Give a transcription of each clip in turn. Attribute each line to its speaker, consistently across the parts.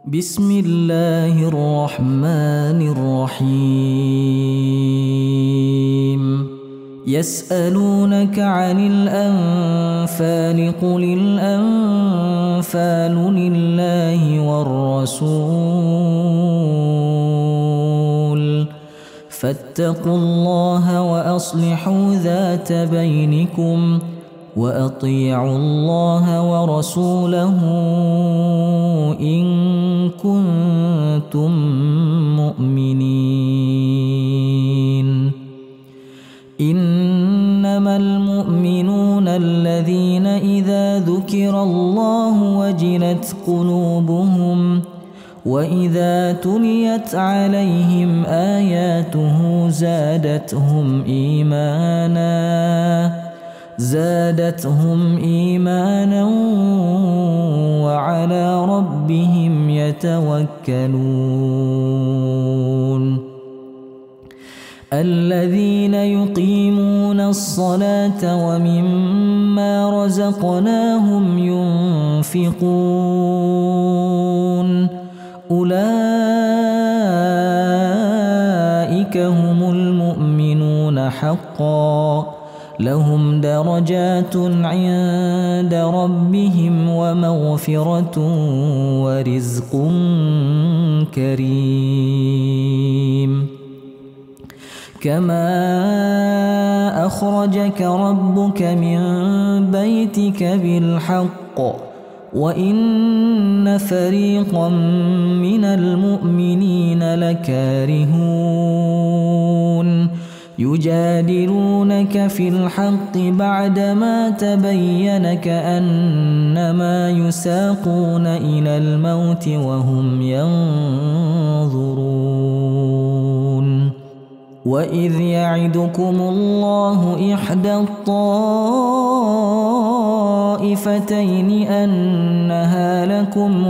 Speaker 1: بسم الله الرحمن الرحيم يسألونك عن الأنفال قل الأنفال لله والرسول فاتقوا الله وأصلحوا ذات بينكم وأطيعوا الله ورسوله إن كنتم مؤمنين إنما المؤمنون الذين إذا ذكر الله وجلت قلوبهم وإذا تليت عليهم آياته زادتهم إيمانا وعلى ربهم يتوكلون الذين يقيمون الصلاة ومما رزقناهم ينفقون أولئك هم المؤمنون حقا لهم درجات عند ربهم ومغفرة ورزق كريم كما أخرجك ربك من بيتك بالحق وإن فريقا من المؤمنين لكارهون يجادلونك في الحق بعدما تبين كأنما يساقون إلى الموت وهم ينظرون وإذ يعدكم الله إحدى الطائفتين أنها لكم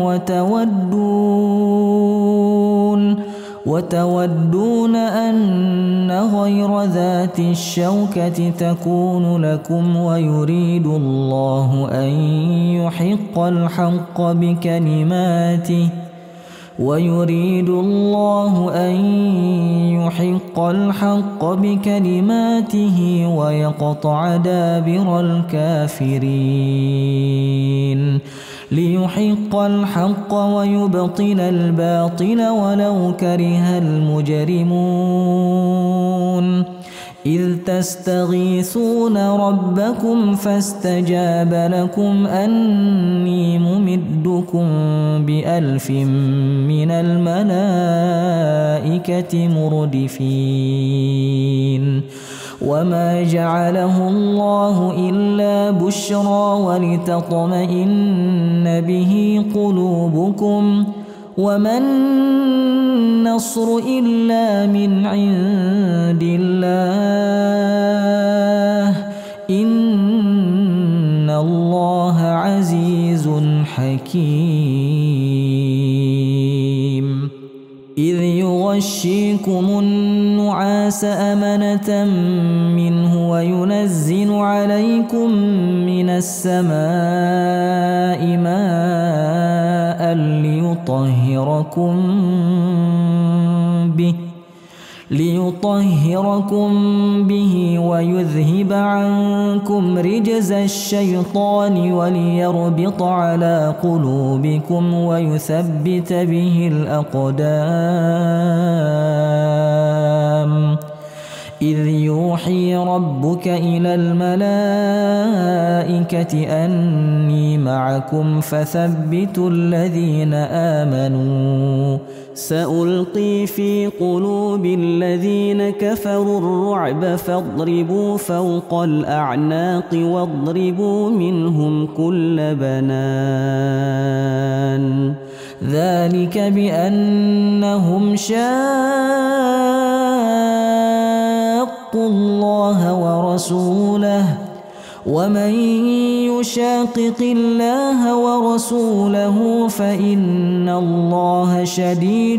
Speaker 1: وتودون أن غير ذات الشوكة تكون لكم ويريد الله أن يحق الحق بكلماته ويقطع دابر الكافرين ليحق الحق ويبطل الباطل ولو كره المجرمون إذ تستغيثون ربكم فاستجاب لكم أني ممدكم ب1000 من الملائكة مردفين وما جعله الله إلا بشرى ولتطمئن به قلوبكم وما النصر إلا من عند الله إن الله عزيز حكيم إذ يغشيكم النعاس أمنة منه وينزل عليكم من السماء ماء ليطهركم به ويذهب عنكم رجز الشيطان وليربط على قلوبكم ويثبت به الأقدام إذ يوحي ربك إلى الملائكة أني معكم فثبتوا الذين آمنوا سألقي في قلوب الذين كفروا الرعب فاضربوا فوق الأعناق واضربوا منهم كل بنان ذلك بأنهم شاقوا الله ورسوله ومن يشاقق الله ورسوله فإن الله شديد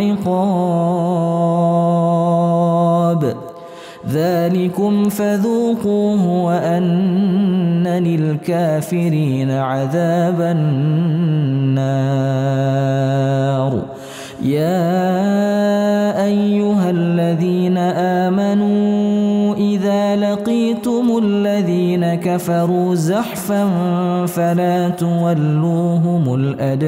Speaker 1: العقاب ذلكم فذوقوه وأن للكافرين عذاب النار يا أيها الذين آمنوا إذا لقيتم الذين كفروا زحفا فلا تولوهم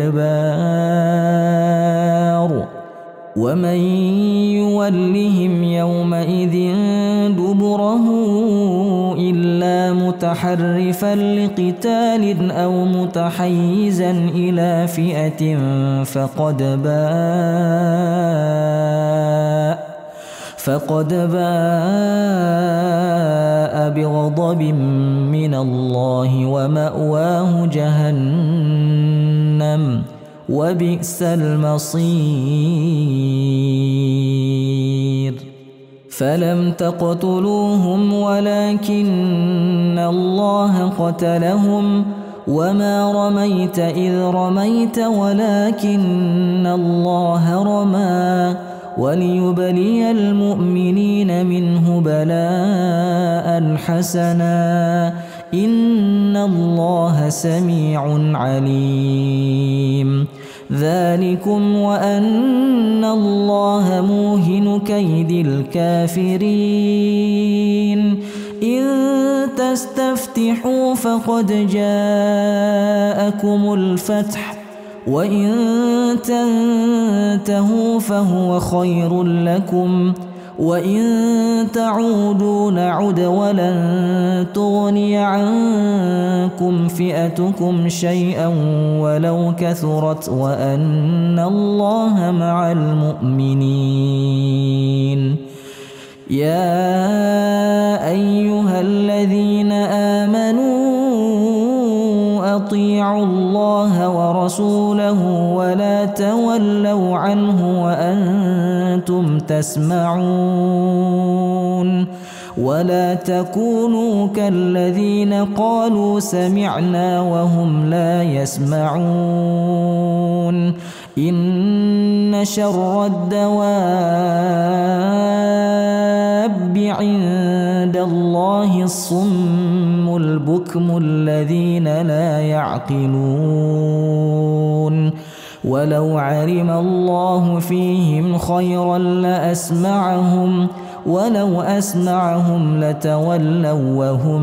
Speaker 1: الأدبار ومن يولهم يومئذ دبره إلا متحرفا لقتال أو متحيزا إلى فئة فقد باء بغضب من الله ومأواه جهنم وبئس المصير فلم تقتلوهم ولكن الله قتلهم وما رميت إذ رميت ولكن الله رمى وليبلي المؤمنين منه بلاء حسنا إن الله سميع عليم ذلكم وأن الله موهن كيد الكافرين إن تستفتحوا فقد جاءكم الفتح وإن تنتهوا فهو خير لكم وإن تعودوا نعد ولن تغني عنكم فئتكم شيئا ولو كثرت وأن الله مع المؤمنين يا أيها الذين آمنوا أطيعوا الله ورسوله ولا تولوا عنه وأنتم تسمعون ولا تكونوا كالذين قالوا سمعنا وهم لا يسمعون إن شر الدواب عند الله الصم البكم الذين لا يعقلون ولو علم الله فيهم خيرا لأسمعهم ولو أسمعهم لتولوا وهم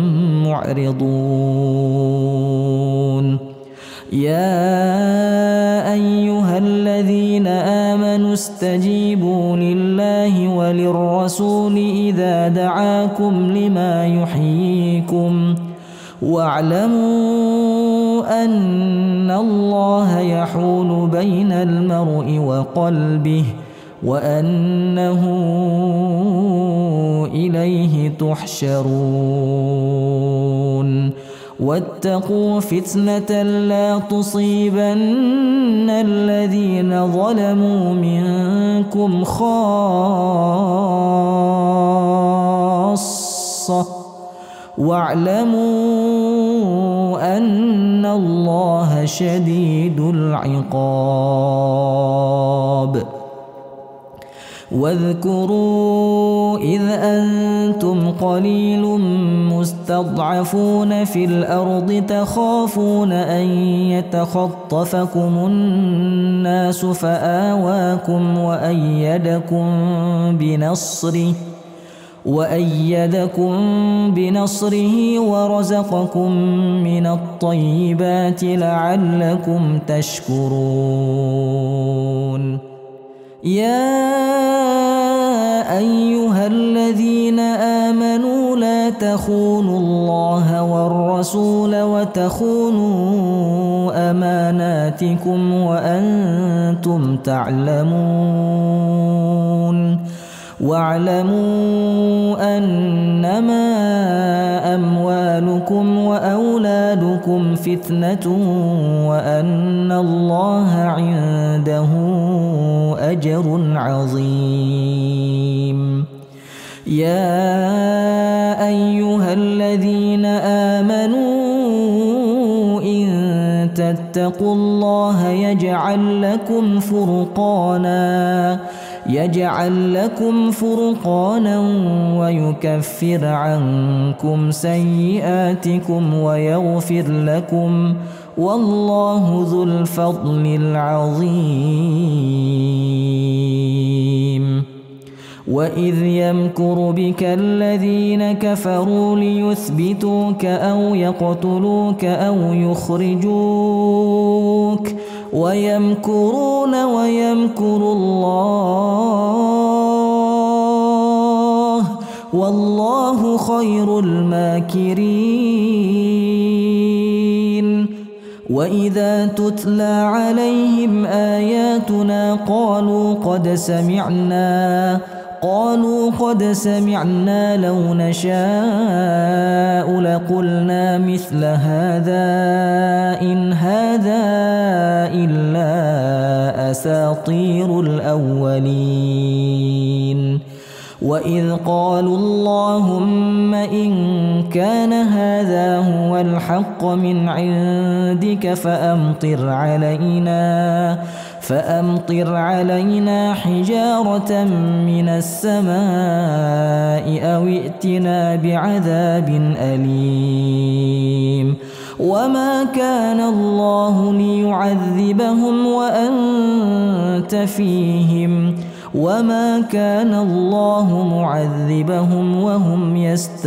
Speaker 1: معرضون يا أيها الذين آمنوا استجيبوا لله وللرسول إذا دعاكم لما يحييكم واعلموا أن الله يحول بين المرء وقلبه وأنه إليه تحشرون واتقوا فتنة لا تصيبن الذين ظلموا منكم خاصة واعلموا أن الله شديد العقاب واذكروا إذ أنتم قليل مستضعفون في الأرض تخافون أن يتخطفكم الناس فآواكم وأيدكم بنصره ورزقكم من الطيبات لعلكم تشكرون يا أيها الذين آمنوا لا تخونوا الله والرسول وتخونوا أماناتكم وأنتم تعلمون واعلموا أنما أموالكم وأولادكم فتنة وأن الله عنده أجر عظيم يا أيها الذين آمنوا إن تتقوا الله يجعل لكم فرقانا ويكفر عنكم سيئاتكم ويغفر لكم والله ذو الفضل العظيم وإذ يمكر بك الذين كفروا ليثبتوك أو يقتلوك أو يخرجوك ويمكرون ويمكر الله والله خير الماكرين. وإذا تتلى عليهم آياتنا قالوا قد سمعنا لو نشاء لقلنا مثل هذا إن هذا إلا أساطير الأولين. وإذ قالوا اللهم إن كان هذا هو الحق من عندك فأمطر علينا حجارة من السماء أو ائتنا بعذاب أليم. وما كان الله ليعذبهم وأنت فيهم وما كان الله معذبهم وهم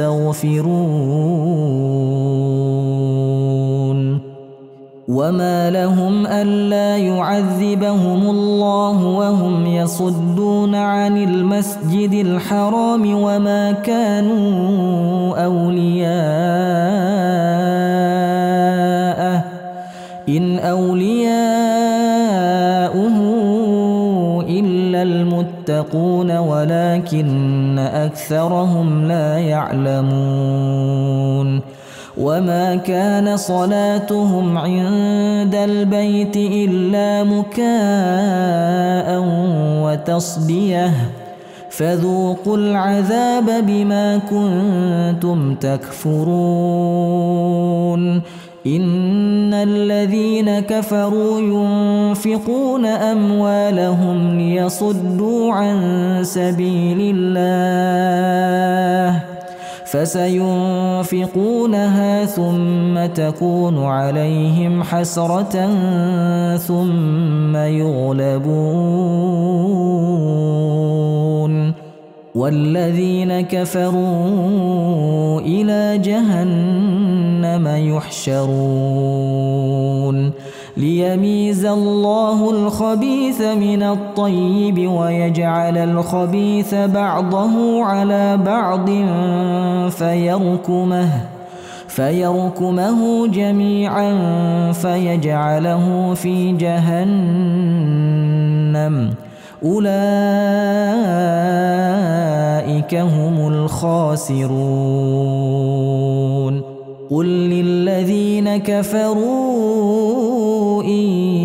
Speaker 1: يستغفرون. وما لهم ألا يعذبهم الله وهم يصدون عن المسجد الحرام وما كانوا أولياءه إن أولياؤه إلا المتقون ولكن أكثرهم لا يعلمون. وما كان صلاتهم عند البيت إلا مكاء وتصديه فذوقوا العذاب بما كنتم تكفرون. إن الذين كفروا ينفقون أموالهم ليصدوا عن سبيل الله فسينفقونها ثم تكون عليهم حسرة ثم يغلبون والذين كفروا إلى جهنم يحشرون ليميز الله الخبيث من الطيب ويجعل الخبيث بعضه على بعض فيركمه جميعا فيجعله في جهنم أولئك هم الخاسرون. قل للذين كفروا إن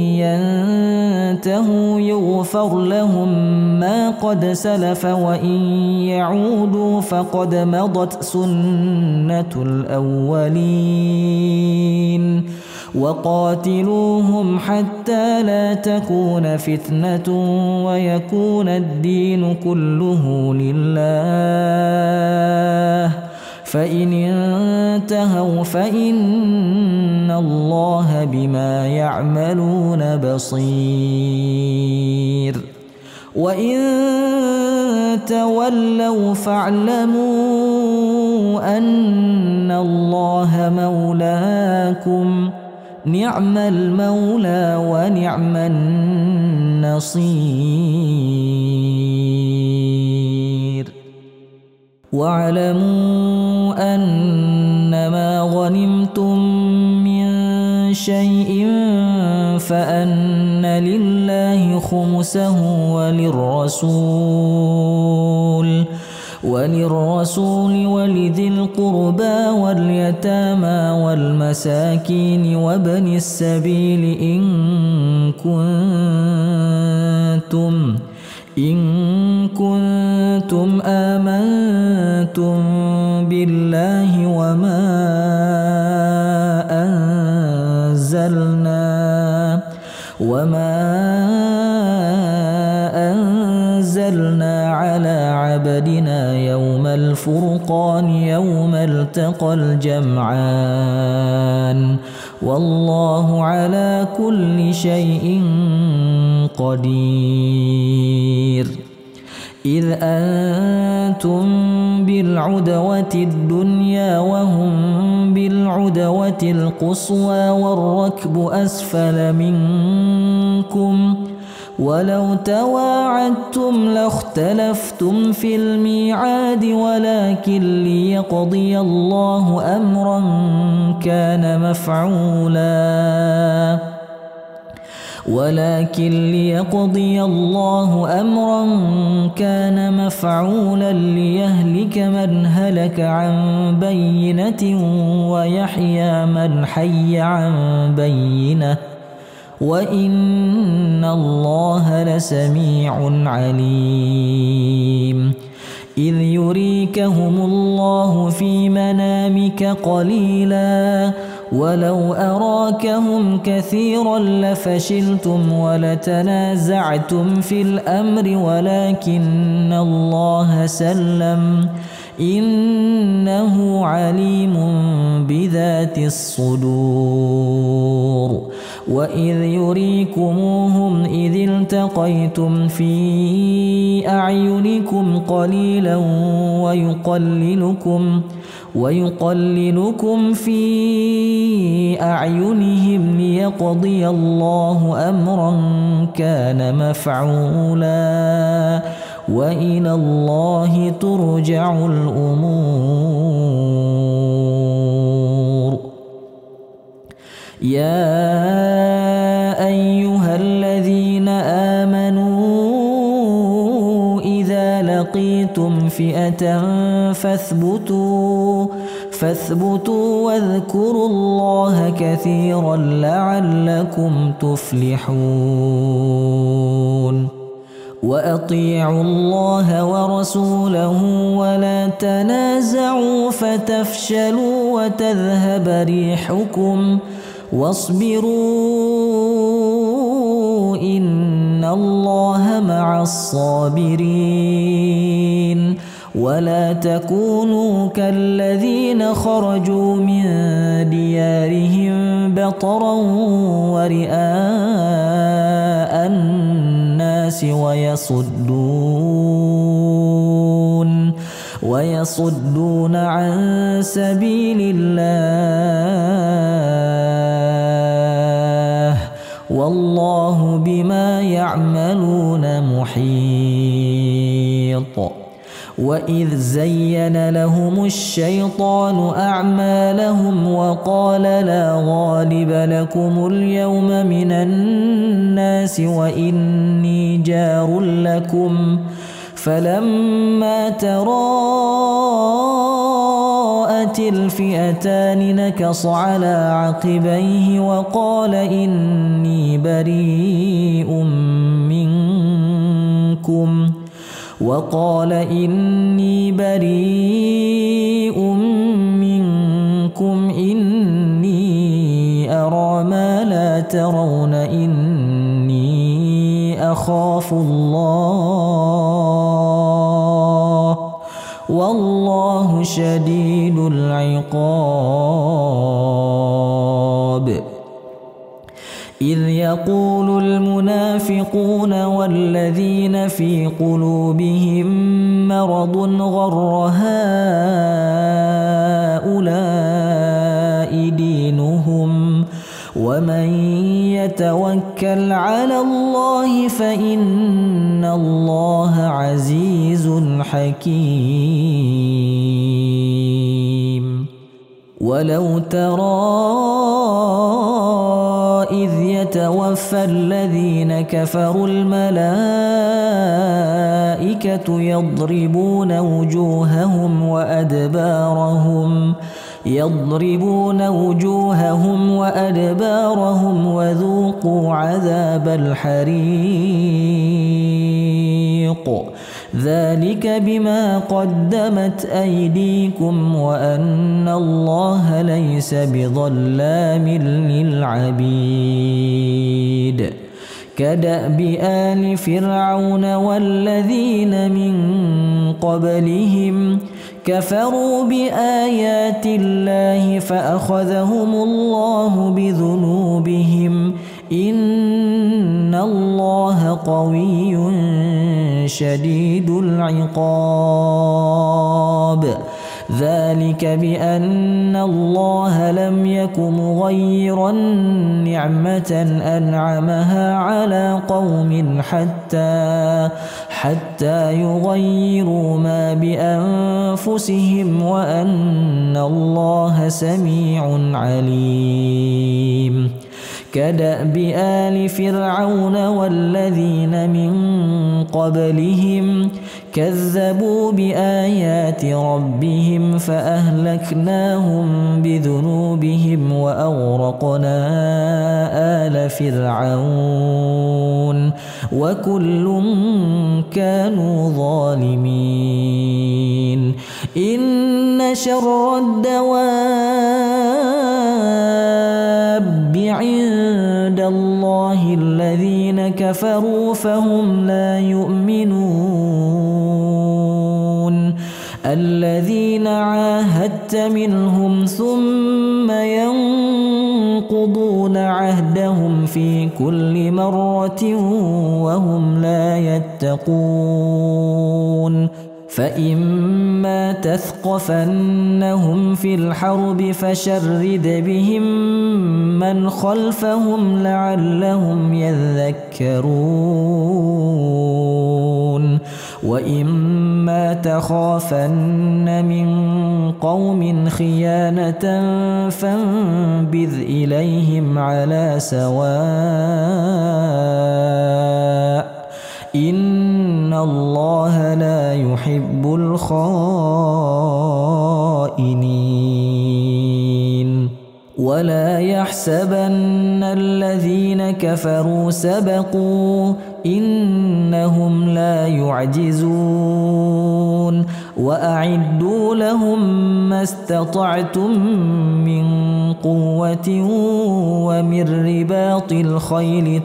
Speaker 1: ينتهوا يغفر لهم ما قد سلف وإن يعودوا فقد مضت سنة الأولين. وقاتلوهم حتى لا تكون فتنة ويكون الدين كله لله فإن انتهوا فإن الله بما يعملون بصير. وإن تولوا فاعلموا أن الله مولاكم نعم المولى ونعم النصير. واعلموا أنما غنمتم من شيء فأن لله خمسه وللرسول ولذي القربى واليتامى والمساكين وابن السبيل إن كنتم آمنتم بالله وما أنزلنا على عبدنا يوم الفرقان يوم التقى الجمعان والله على كل شيء قدير. إذ أنتم بالعدوة الدنيا وهم بالعدوة القصوى والركب أسفل منكم ولو تواعدتم لاختلفتم في الميعاد ولكن ليقضي الله أمرا كان مفعولا ليهلك من هلك عن بينة ويحيى من حي عن بينة وإن الله لسميع عليم إذ يريكهم الله في منامك قليلا ولو أراكهم كثيرا لفشلتم ولتنازعتم في الأمر ولكن الله سلم إنه عليم بذات الصدور وإذ يريكموهم إذ التقيتم في أعينكم قليلا ويقللكم في أعينهم ليقضي الله أمرا كان مفعولا وإلى الله ترجع الأمور يا أيها الذين آمنوا إذا لقيتم فئة فاثبتوا واذكروا الله كثيرا لعلكم تفلحون وأطيعوا الله ورسوله ولا تنازعوا فتفشلوا وتذهب ريحكم واصبروا إن الله مع الصابرين ولا تكونوا كالذين خرجوا من ديارهم بطرا ورئاء الناس ويصدون عن سبيل الله والله بما يعملون محيط وإذ زين لهم الشيطان أعمالهم وقال لا غالب لكم اليوم من الناس وإني جار لكم فلما تراءت الفئتان نكص على عقبيه وقال إني بريء منكم إني أرى ما لا ترون إني أخاف الله والله شديد العقاب إذ يقول المنافقون والذين في قلوبهم مرض غر هؤلاء دينهم ومن يتوكل على الله فإن الله عزيز حكيم ولو ترى إذ يتوفى الذين كفروا الملائكة يضربون وجوههم وأدبارهم وذوقوا عذاب الحريق ذلك بما قدمت أيديكم وأن الله ليس بظلام للعبيد كدأب آل فرعون والذين من قبلهم كفروا بآيات الله فأخذهم الله بذنوبهم إن الله قوي شديد العقاب. ذلك بأن الله لم يك مغيرا نعمة أنعمها على قوم حتى يغيروا ما بأنفسهم وأن الله سميع عليم. كدأب آل فرعون والذين من قبلهم كذبوا بآيات ربهم فأهلكناهم بذنوبهم وأغرقنا آل فرعون وكل كانوا ظالمين. إن شر الدواب عند الله الذين كفروا فهم لا يؤمنون. الذين عاهدت منهم ثم ينقضون عهدهم في كل مرة وهم لا يتقون. فإما تثقفنهم في الحرب فشرد بهم من خلفهم لعلهم يذكرون. وإما تخافن من قوم خيانة فانبذ إليهم على سواء إن الله لا يحب الخائنين. ولا يحسبن الذين كفروا سبقوا إنهم لا يعجزون. وأعدوا لهم ما استطعتم من قوة ومن رباط الخيل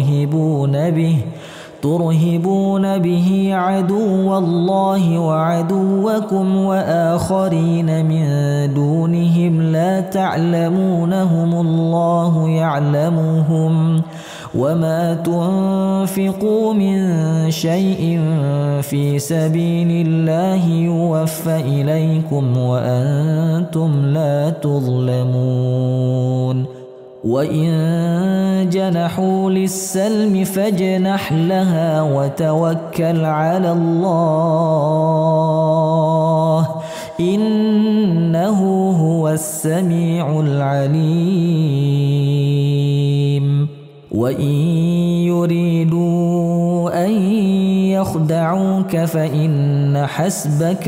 Speaker 1: ترهبون به عدو الله وعدوكم وآخرين من دونهم لا تعلمونهم الله يعلمهم. وما تنفقوا من شيء في سبيل الله يوفى إليكم وأنتم لا تظلمون. وإن جنحوا للسلم فاجنح لها وتوكل على الله إنه هو السميع العليم. وإن يريدوا أن يخدعوك فإن حسبك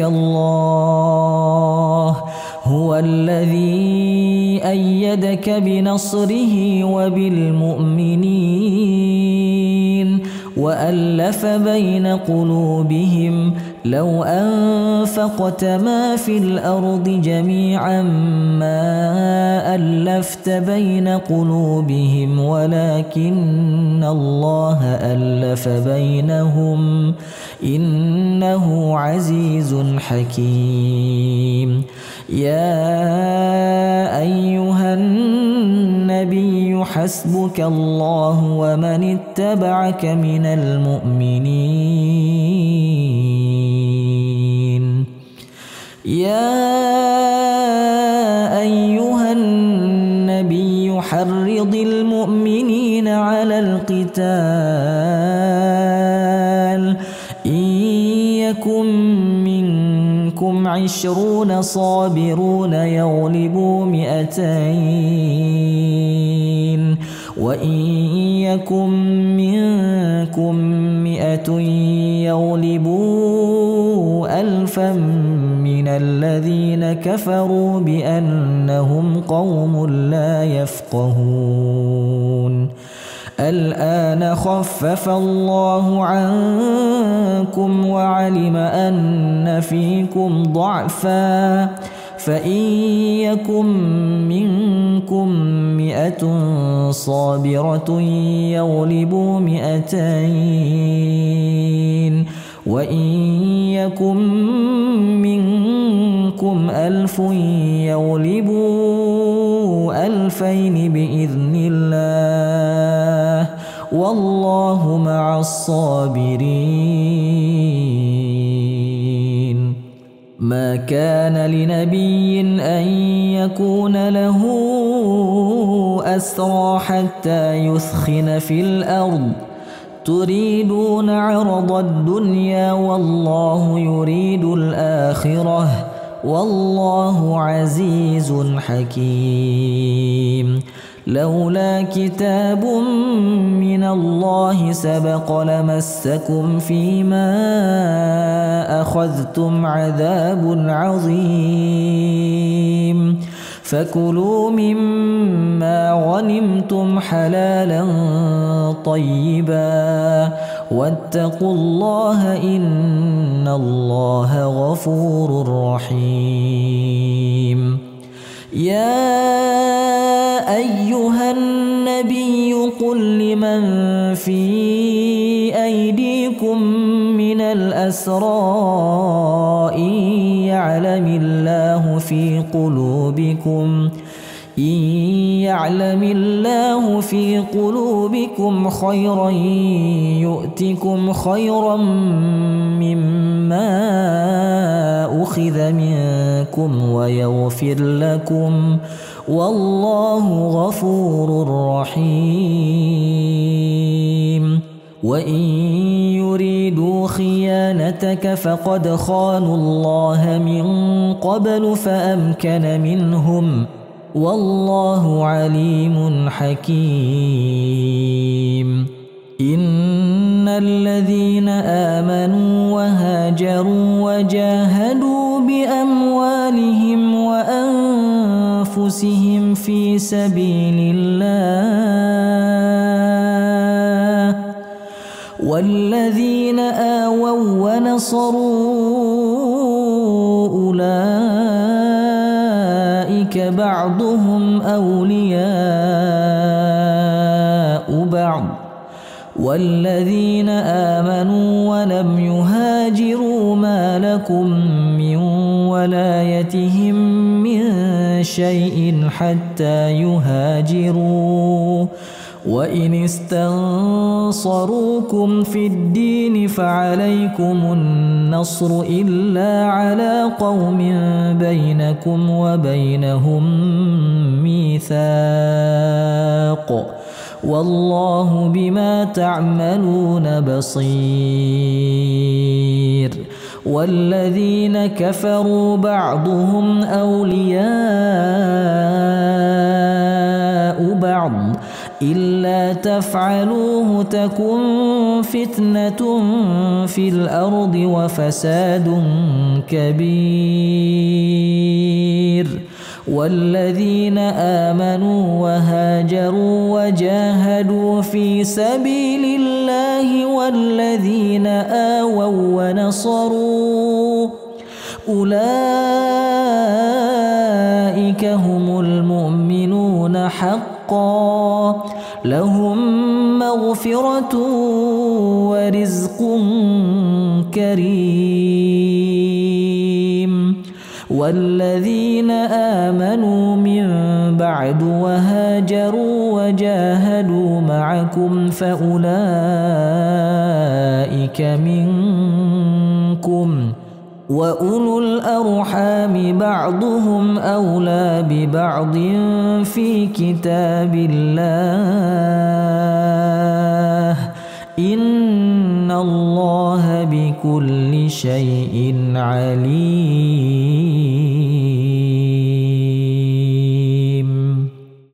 Speaker 1: الله هو الذي أيدك بنصره وبالمؤمنين وألف بين قلوبهم لو أنفقت ما في الأرض جميعا ما ألفت بين قلوبهم ولكن الله ألف بينهم إنه عزيز حكيم. يا أيها النبي حسبك الله ومن اتبعك من المؤمنين. يا أيها النبي حرض المؤمنين على القتال إن يكن منكم 20 صابرون يغلبوا 200 وإن يكن منكم 100 يغلبوا 1000 من الذين كفروا بأنهم قوم لا يفقهون. الآن خفف الله عنكم وعلم أن فيكم ضعفا فإن يكن منكم 100 صابرة يغلبوا 200 وإن يكن منكم 1000 يغلبوا 2000 بإذن الله والله مع الصابرين. ما كان لنبي أن يكون له أسرى حتى يثخن في الأرض تريدون عرض الدنيا والله يريد الآخرة والله عزيز حكيم. لولا كتاب من الله سبق لمسكم فيما أخذتم عذاب عظيم. فكلوا مما غنمتم حلالا طيبا واتقوا الله إن الله غفور رحيم. يا أيها النبي قل لمن في أيديكم من الأسرى إن يعلم الله في قلوبكم خيرا يؤتكم خيرا مما أخذ منكم ويغفر لكم والله غفور رحيم. وإن يريدوا خيانتك فقد خانوا الله من قبل فأمكن منهم والله عليم حكيم. إن الذين آمنوا وهاجروا وجاهدوا بأموالهم وأنفسهم في سبيل الله والذين آووا ونصروا أولئك بعضهم أولياء بعض والذين آمنوا ولم يهاجروا ما لكم من ولايتهم من شيء حتى يهاجروا وإن استنصروكم في الدين فعليكم النصر إلا على قوم بينكم وبينهم ميثاق والله بما تعملون بصير. والذين كفروا بعضهم أولياء بعض إلا تفعلوه تكن فتنة في الأرض وفساد كبير. والذين آمنوا وهاجروا وجاهدوا في سبيل الله والذين آووا ونصروا أولئك هم المؤمنون حقا لهم مغفرة ورزق كريم. والذين آمنوا من بعد وهاجروا وجاهدوا معكم فأولئك منكم وأولو الأرحام بعضهم أولى ببعض في كتاب الله إن الله بكل شيء عليم.